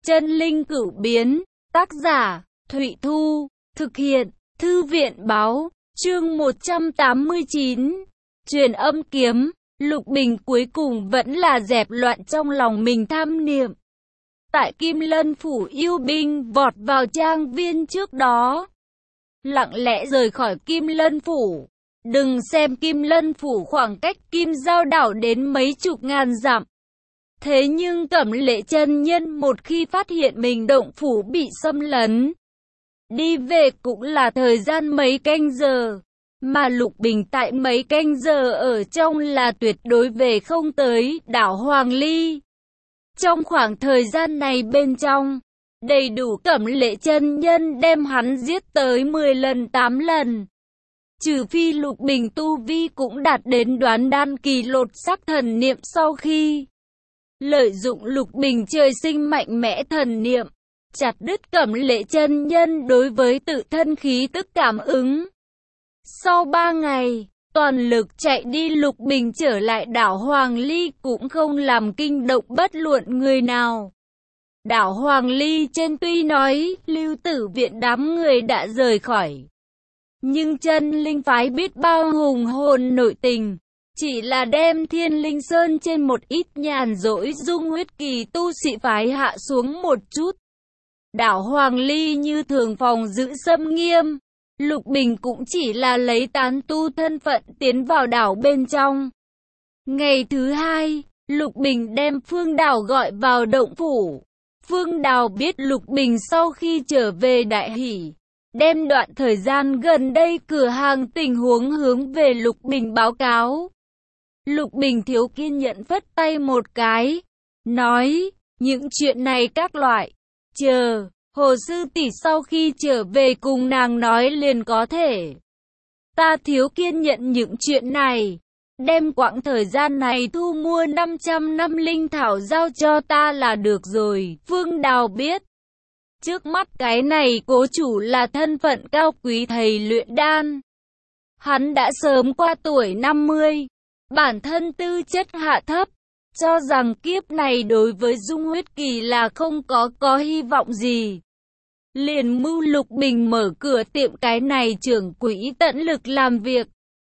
Chân linh cửu biến, tác giả, Thụy Thu, thực hiện, Thư viện báo, chương 189, truyền âm kiếm, Lục Bình cuối cùng vẫn là dẹp loạn trong lòng mình tham niệm. Tại Kim Lân Phủ yêu binh vọt vào trang viên trước đó, lặng lẽ rời khỏi Kim Lân Phủ. Đừng xem Kim Lân Phủ khoảng cách Kim Giao đảo đến mấy chục ngàn dặm. Thế nhưng Cẩm Lệ chân nhân một khi phát hiện mình động phủ bị xâm lấn, đi về cũng là thời gian mấy canh giờ. Mà Lục Bình tại mấy canh giờ ở trong là tuyệt đối về không tới đảo Hoàng Ly. Trong khoảng thời gian này bên trong, đầy đủ Cẩm Lệ chân nhân đem hắn giết tới 10 lần 8 lần. Trừ phi Lục Bình tu vi cũng đạt đến đoán đan kỳ lột xác thần niệm sau khi lợi dụng Lục Bình trời sinh mạnh mẽ thần niệm, chặt đứt Cẩm Lệ chân nhân đối với tự thân khí tức cảm ứng. Sau 3 ngày, toàn lực chạy đi Lục Bình trở lại đảo Hoàng Ly cũng không làm kinh động bất luận người nào. Đảo Hoàng Ly trên tuy nói Lưu Tử viện đám người đã rời khỏi, nhưng chân linh phái biết bao hùng hồn nội tình, chỉ là đem Thiên Linh Sơn trên một ít nhàn rỗi dung huyết kỳ tu sĩ phái hạ xuống một chút. Đảo Hoàng Ly như thường phòng giữ xâm nghiêm, Lục Bình cũng chỉ là lấy tán tu thân phận tiến vào đảo bên trong. Ngày thứ hai, Lục Bình đem Phương Đào gọi vào động phủ. Phương Đào biết Lục Bình sau khi trở về đại hỷ, đem đoạn thời gian gần đây cửa hàng tình huống hướng về Lục Bình báo cáo. Lục Bình thiếu kiên nhẫn phất tay một cái, nói, những chuyện này các loại, chờ Hồ sư tỷ sau khi trở về cùng nàng nói liền có thể. Ta thiếu kiên nhẫn những chuyện này, đem quãng thời gian này thu mua 500 năm linh thảo giao cho ta là được rồi. Phương Đào biết, trước mắt cái này cố chủ là thân phận cao quý thầy luyện đan. Hắn đã sớm qua tuổi 50, bản thân tư chất hạ thấp, cho rằng kiếp này đối với dung huyết kỳ là không có hy vọng gì. Liền mưu Lục Bình mở cửa tiệm cái này trưởng quỹ tận lực làm việc,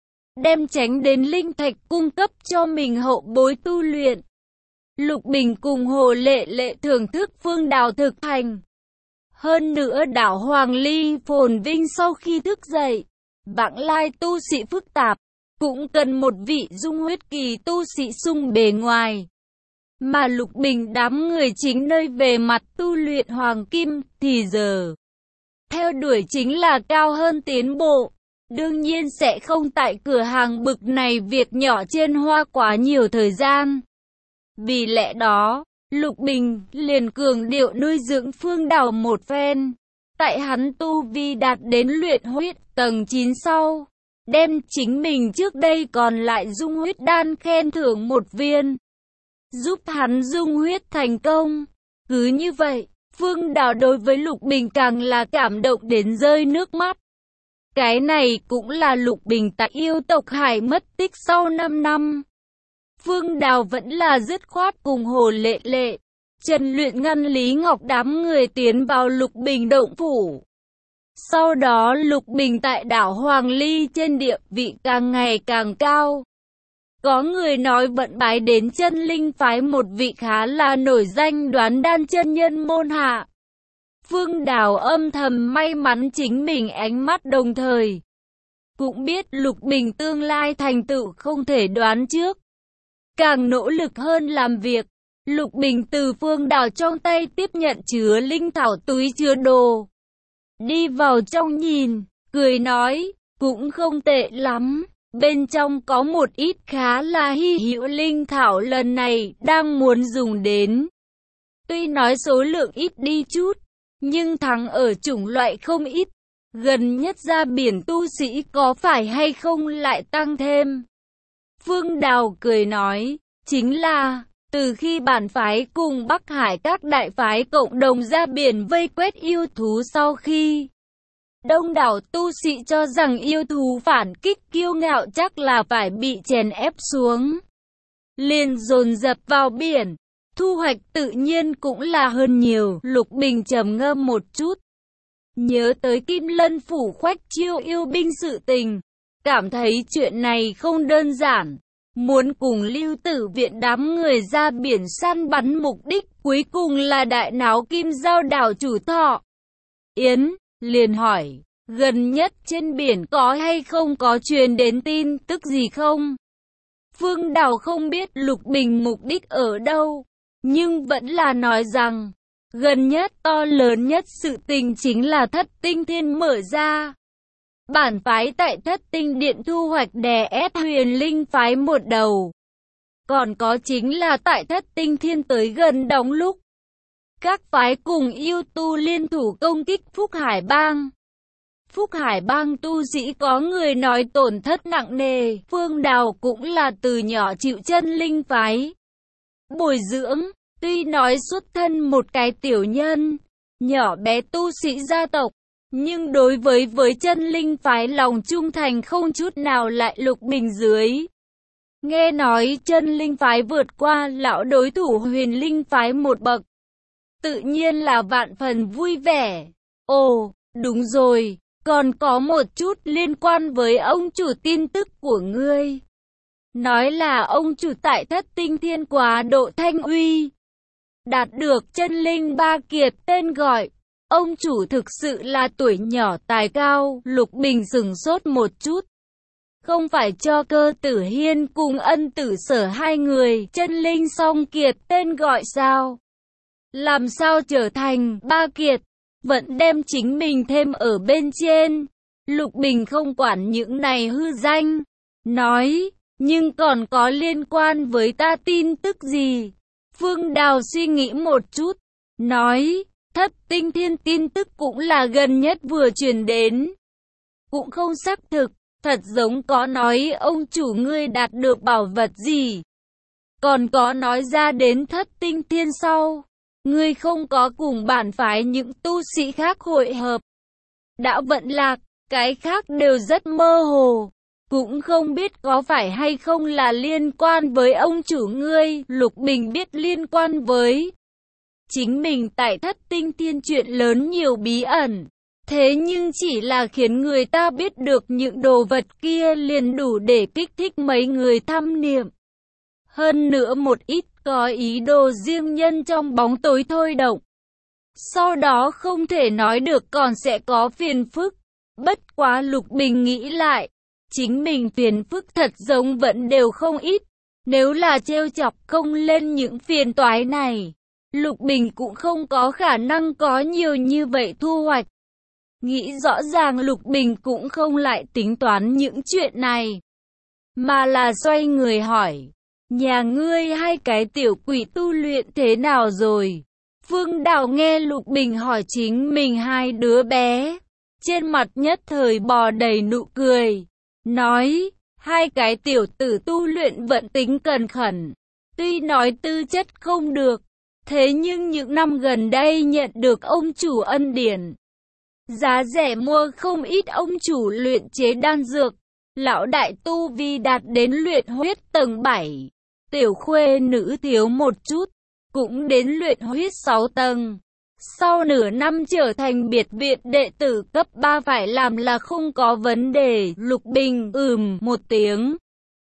đem tránh đến linh thạch cung cấp cho mình hậu bối tu luyện. Lục Bình cùng Hồ Lệ Lệ thưởng thức Phương Đào thực hành. Hơn nữa đảo Hoàng Ly phồn vinh sau khi thức dậy, vãng lai tu sĩ phức tạp, cũng cần một vị dung huyết kỳ tu sĩ sung bề ngoài. Mà Lục Bình đám người chính nơi về mặt tu luyện hoàng kim thì giờ theo đuổi chính là cao hơn tiến bộ. Đương nhiên sẽ không tại cửa hàng bực này việc nhỏ trên hoa quá nhiều thời gian. Vì lẽ đó, Lục Bình liền cường điệu nuôi dưỡng Phương Đào một phen. Tại hắn tu vi đạt đến luyện huyết tầng 9 sau, đem chính mình trước đây còn lại dung huyết đan khen thưởng một viên, giúp hắn dung huyết thành công. Cứ như vậy, Phương Đào đối với Lục Bình càng là cảm động đến rơi nước mắt. Cái này cũng là Lục Bình tại yêu tộc Hải mất tích sau 5 năm. Phương Đào vẫn là dứt khoát cùng Hồ Lệ Lệ, Trần Luyện ngăn Lý Ngọc đám người tiến vào Lục Bình động phủ. Sau đó Lục Bình tại đảo Hoàng Ly trên địa vị càng ngày càng cao. Có người nói vận bái đến chân linh phái một vị khá là nổi danh đoán đan chân nhân môn hạ. Phương Đào âm thầm may mắn chính mình ánh mắt đồng thời. Cũng biết Lục Bình tương lai thành tựu không thể đoán trước. Càng nỗ lực hơn làm việc, Lục Bình từ Phương Đào trong tay tiếp nhận chứa linh thảo túi chứa đồ. Đi vào trong nhìn, cười nói, cũng không tệ lắm. Bên trong có một ít khá là hy hữu linh thảo lần này đang muốn dùng đến. Tuy nói số lượng ít đi chút, nhưng thắng ở chủng loại không ít. Gần nhất ra biển tu sĩ có phải hay không lại tăng thêm. Phương Đào cười nói, chính là, từ khi bản phái cùng Bắc Hải các đại phái cộng đồng ra biển vây quét yêu thú sau khi đông đảo tu sĩ cho rằng yêu thú phản kích kiêu ngạo chắc là phải bị chèn ép xuống, liền dồn dập vào biển. thu hoạch tự nhiên cũng là hơn nhiều. Lục Bình trầm ngâm một chút, nhớ tới Kim Lân phủ khoách chiêu yêu binh sự tình, cảm thấy chuyện này không đơn giản. Muốn cùng Lưu Tử Viện đám người ra biển săn bắn, mục đích cuối cùng là đại náo Kim Giao đảo chủ Thọ Yến. Liền hỏi, gần nhất trên biển có hay không có truyền đến tin tức gì không? Phương Đào không biết Lục Bình mục đích ở đâu, nhưng vẫn là nói rằng, gần nhất to lớn nhất sự tình chính là Thất Tinh Thiên mở ra. Bản phái tại Thất Tinh Điện thu hoạch đè ép Huyền Linh phái một đầu. Còn có chính là tại Thất Tinh Thiên tới gần đóng lúc, các phái cùng yêu tu liên thủ công kích Phúc Hải Bang. Phúc Hải Bang tu sĩ có người nói tổn thất nặng nề. Phương Đào cũng là từ nhỏ chịu chân linh phái bồi dưỡng, tuy nói xuất thân một cái tiểu nhân, nhỏ bé tu sĩ gia tộc, nhưng đối với chân linh phái lòng trung thành không chút nào lại. Lục Bình dưới nghe nói chân linh phái vượt qua lão đối thủ Huyền Linh phái một bậc, tự nhiên là vạn phần vui vẻ. Ồ, đúng rồi, còn có một chút liên quan với ông chủ tin tức của ngươi. Nói là ông chủ tại Thất Tinh Thiên quá độ thanh uy, đạt được chân linh ba kiệt tên gọi. Ông chủ thực sự là tuổi nhỏ tài cao. Lục Bình sửng sốt một chút. Không phải cho Cơ Tử Hiên cùng Ân Tử Sở hai người chân linh song kiệt tên gọi sao? Làm sao trở thành ba kiệt? Vẫn đem chính mình thêm ở bên trên. Lục Bình không quản những này hư danh, nói, nhưng còn có liên quan với ta tin tức gì? Phương Đào suy nghĩ một chút, nói, Thất Tinh Thiên tin tức cũng là gần nhất vừa truyền đến, cũng không xác thực, thật giống có nói ông chủ ngươi đạt được bảo vật gì, còn có nói ra đến Thất Tinh Thiên sau, ngươi không có cùng bản phái những tu sĩ khác hội hợp, đã vận lạc, cái khác đều rất mơ hồ, cũng không biết có phải hay không là liên quan với ông chủ ngươi. Lục Bình biết liên quan với chính mình tại Thất Tinh Thiên chuyện lớn nhiều bí ẩn, thế nhưng chỉ là khiến người ta biết được những đồ vật kia liền đủ để kích thích mấy người tham niệm. Hơn nữa một ít có ý đồ riêng nhân trong bóng tối thôi động. Sau đó không thể nói được còn sẽ có phiền phức. Bất quá Lục Bình nghĩ lại, chính mình phiền phức thật giống vẫn đều không ít. Nếu là trêu chọc không lên những phiền toái này, Lục Bình cũng không có khả năng có nhiều như vậy thu hoạch. Nghĩ rõ ràng Lục Bình cũng không lại tính toán những chuyện này, mà là xoay người hỏi, nhà ngươi hai cái tiểu quỷ tu luyện thế nào rồi? Phương Đào nghe Lục Bình hỏi chính mình hai đứa bé, trên mặt nhất thời bò đầy nụ cười, nói, hai cái tiểu tử tu luyện vẫn tính cần khẩn, tuy nói tư chất không được, thế nhưng những năm gần đây nhận được ông chủ ân điển, giá rẻ mua không ít ông chủ luyện chế đan dược, lão đại tu vi đạt đến luyện huyết tầng 7, tiểu khuê nữ thiếu một chút, cũng đến luyện huyết 6 tầng. Sau nửa năm trở thành biệt viện đệ tử cấp 3 phải làm là không có vấn đề. Lục Bình một tiếng,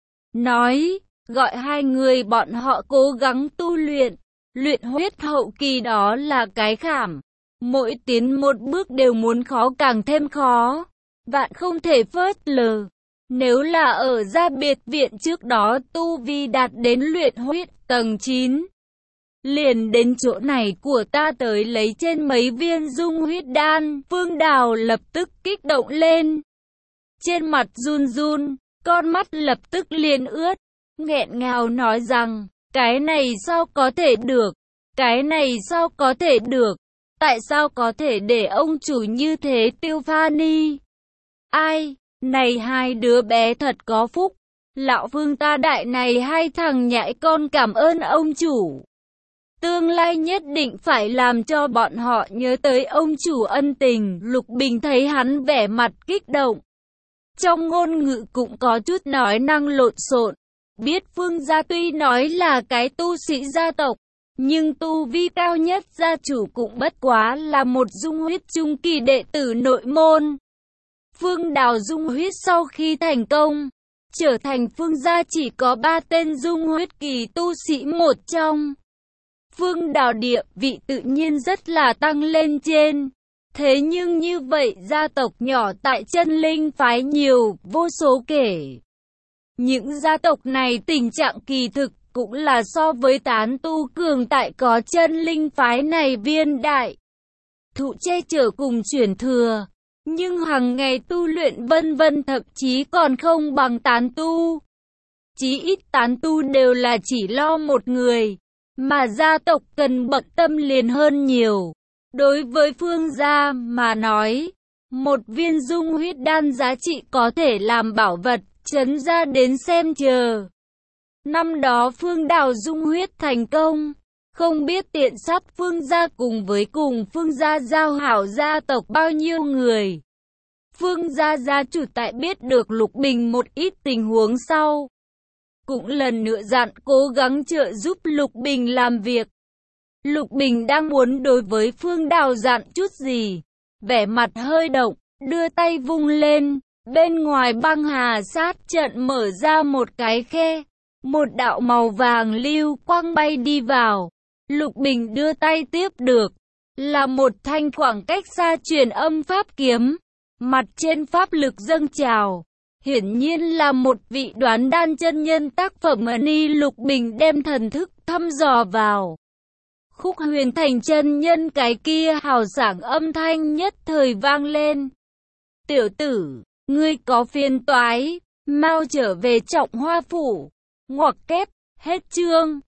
nói, gọi hai người bọn họ cố gắng tu luyện, luyện huyết hậu kỳ đó là cái khảm. Mỗi tiến một bước đều muốn khó càng thêm khó, vạn không thể phớt lờ. Nếu là ở gia biệt viện trước đó tu vi đạt đến luyện huyết tầng 9, liền đến chỗ này của ta tới lấy trên mấy viên dung huyết đan. Phương Đào lập tức kích động lên, trên mặt run run, con mắt lập tức liền ướt, nghẹn ngào nói rằng, cái này sao có thể được, cái này sao có thể được, tại sao có thể để ông chủ như thế tiêu pha ni? Ai, này hai đứa bé thật có phúc, lão Phương ta đại này hai thằng nhãi con cảm ơn ông chủ. Tương lai nhất định phải làm cho bọn họ nhớ tới ông chủ ân tình. Lục Bình thấy hắn vẻ mặt kích động, trong ngôn ngữ cũng có chút nói năng lộn xộn. Biết Phương gia tuy nói là cái tu sĩ gia tộc, Nhưng tu vi cao nhất gia chủ cũng bất quá là một dung huyết trung kỳ đệ tử nội môn. Phương Đào dung huyết sau khi thành công, trở thành Phương gia chỉ có 3 tên dung huyết kỳ tu sĩ một trong. Phương Đào địa vị tự nhiên rất là tăng lên trên. Thế nhưng như vậy gia tộc nhỏ tại chân linh phái nhiều, vô số kể. Những gia tộc này tình trạng kỳ thực cũng là so với tán tu cường tại có chân linh phái này viên đại thụ che chở cùng chuyển thừa. Nhưng hàng ngày tu luyện vân vân thậm chí còn không bằng tán tu. Chí ít tán tu đều là chỉ lo một người, mà gia tộc cần bận tâm liền hơn nhiều. Đối với Phương gia mà nói, một viên dung huyết đan giá trị có thể làm bảo vật, trấn gia đến xem chờ. Năm đó Phương Đào dung huyết thành công, không biết tiện sát Phương gia cùng Phương gia giao hảo gia tộc bao nhiêu người. Phương gia gia chủ tại biết được Lục Bình một ít tình huống sau, cũng lần nữa dặn cố gắng trợ giúp Lục Bình làm việc. Lục Bình đang muốn đối với Phương Đào dặn chút gì, vẻ mặt hơi động, đưa tay vung lên, bên ngoài băng hà sát trận mở ra một cái khe, một đạo màu vàng lưu quang bay đi vào. Lục Bình đưa tay tiếp được, là một thanh khoảng cách xa truyền âm pháp kiếm, mặt trên pháp lực dâng trào. Hiển nhiên là một vị đoán đan chân nhân tác phẩm ni. Lục Bình đem thần thức thăm dò vào. Khúc Huyền Thành chân nhân cái kia hào sảng âm thanh nhất thời vang lên. Tiểu tử, ngươi có phiền toái, mau trở về Trọng Hoa phủ. Ngoặc kép, hết chương.